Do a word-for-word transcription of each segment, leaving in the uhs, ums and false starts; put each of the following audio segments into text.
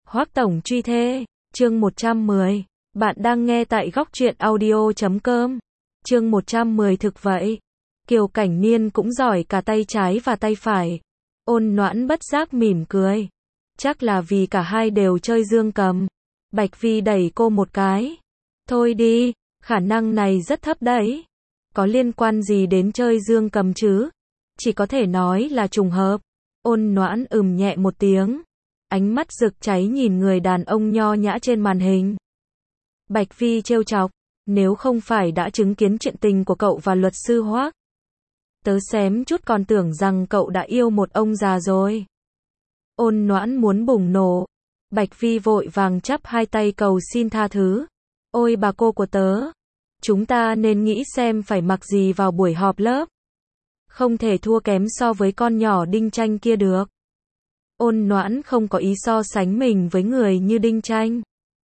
Hoắc tổng truy thê, chương một trăm mười. Bạn đang nghe tại góc truyện audio chấm com. Chương một trăm mười thực vậy. Kiều Cảnh Niên cũng giỏi cả tay trái và tay phải. Ôn Noãn bất giác mỉm cười. Chắc là vì cả hai đều chơi dương cầm. Bạch Vi đẩy cô một cái. Thôi đi, khả năng này rất thấp đấy. Có liên quan gì đến chơi dương cầm chứ? Chỉ có thể nói là trùng hợp. Ôn Noãn ừm nhẹ một tiếng. Ánh mắt rực cháy nhìn người đàn ông nho nhã trên màn hình. Bạch Vi trêu chọc, nếu không phải đã chứng kiến chuyện tình của cậu và luật sư Hoắc, tớ xém chút còn tưởng rằng cậu đã yêu một ông già rồi. Ôn Noãn muốn bùng nổ. Bạch Vi vội vàng chắp hai tay cầu xin tha thứ. Ôi bà cô của tớ, chúng ta nên nghĩ xem phải mặc gì vào buổi họp lớp. Không thể thua kém so với con nhỏ Đinh Tranh kia được. Ôn Noãn không có ý so sánh mình với người như Đinh Tranh.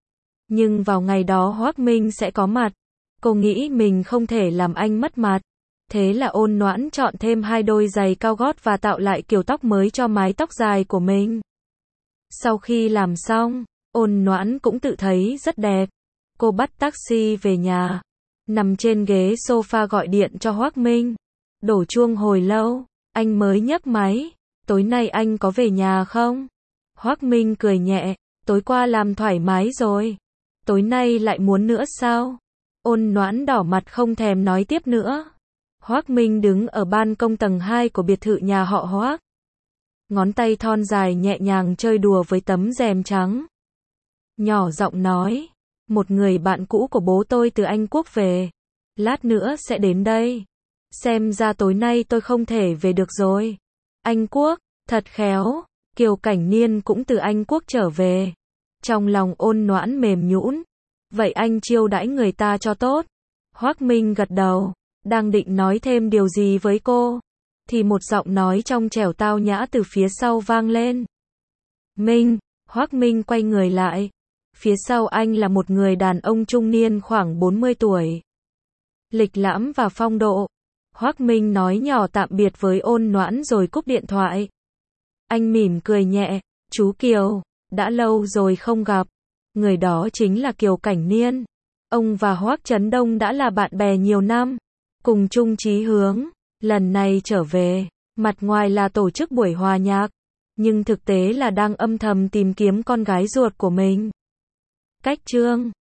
Nhưng vào ngày đó Hoắc Minh sẽ có mặt. Cô nghĩ mình không thể làm anh mất mặt. Thế là Ôn Noãn chọn thêm hai đôi giày cao gót và tạo lại kiểu tóc mới cho mái tóc dài của mình. Sau khi làm xong, Ôn Noãn cũng tự thấy rất đẹp. Cô bắt taxi về nhà. Nằm trên ghế sofa gọi điện cho Hoắc Minh. Đổ chuông hồi lâu, anh mới nhấc máy. Tối nay anh có về nhà không? Hoắc Minh cười nhẹ, tối qua làm thoải mái rồi. Tối nay lại muốn nữa sao? Ôn Noãn đỏ mặt không thèm nói tiếp nữa. Hoắc Minh đứng ở ban công tầng hai của biệt thự nhà họ Hoắc. Ngón tay thon dài nhẹ nhàng chơi đùa với tấm rèm trắng. Nhỏ giọng nói, một người bạn cũ của bố tôi từ Anh Quốc về. Lát nữa sẽ đến đây. Xem ra tối nay tôi không thể về được rồi. Anh Quốc, thật khéo, Kiều Cảnh Niên cũng từ Anh Quốc trở về. Trong lòng Ôn Noãn mềm nhũn. Vậy anh chiêu đãi người ta cho tốt. Hoắc Minh gật đầu, đang định nói thêm điều gì với cô, thì một giọng nói trong trẻo tao nhã từ phía sau vang lên. Minh, Hoắc Minh quay người lại. Phía sau anh là một người đàn ông trung niên khoảng bốn mươi tuổi. Lịch lãm và phong độ. Hoắc Minh nói nhỏ tạm biệt với Ôn Noãn rồi cúp điện thoại. Anh mỉm cười nhẹ, chú Kiều, đã lâu rồi không gặp. Người đó chính là Kiều Cảnh Niên. Ông và Hoắc Chấn Đông đã là bạn bè nhiều năm, cùng chung chí hướng. Lần này trở về, mặt ngoài là tổ chức buổi hòa nhạc, nhưng thực tế là đang âm thầm tìm kiếm con gái ruột của mình. Cách chương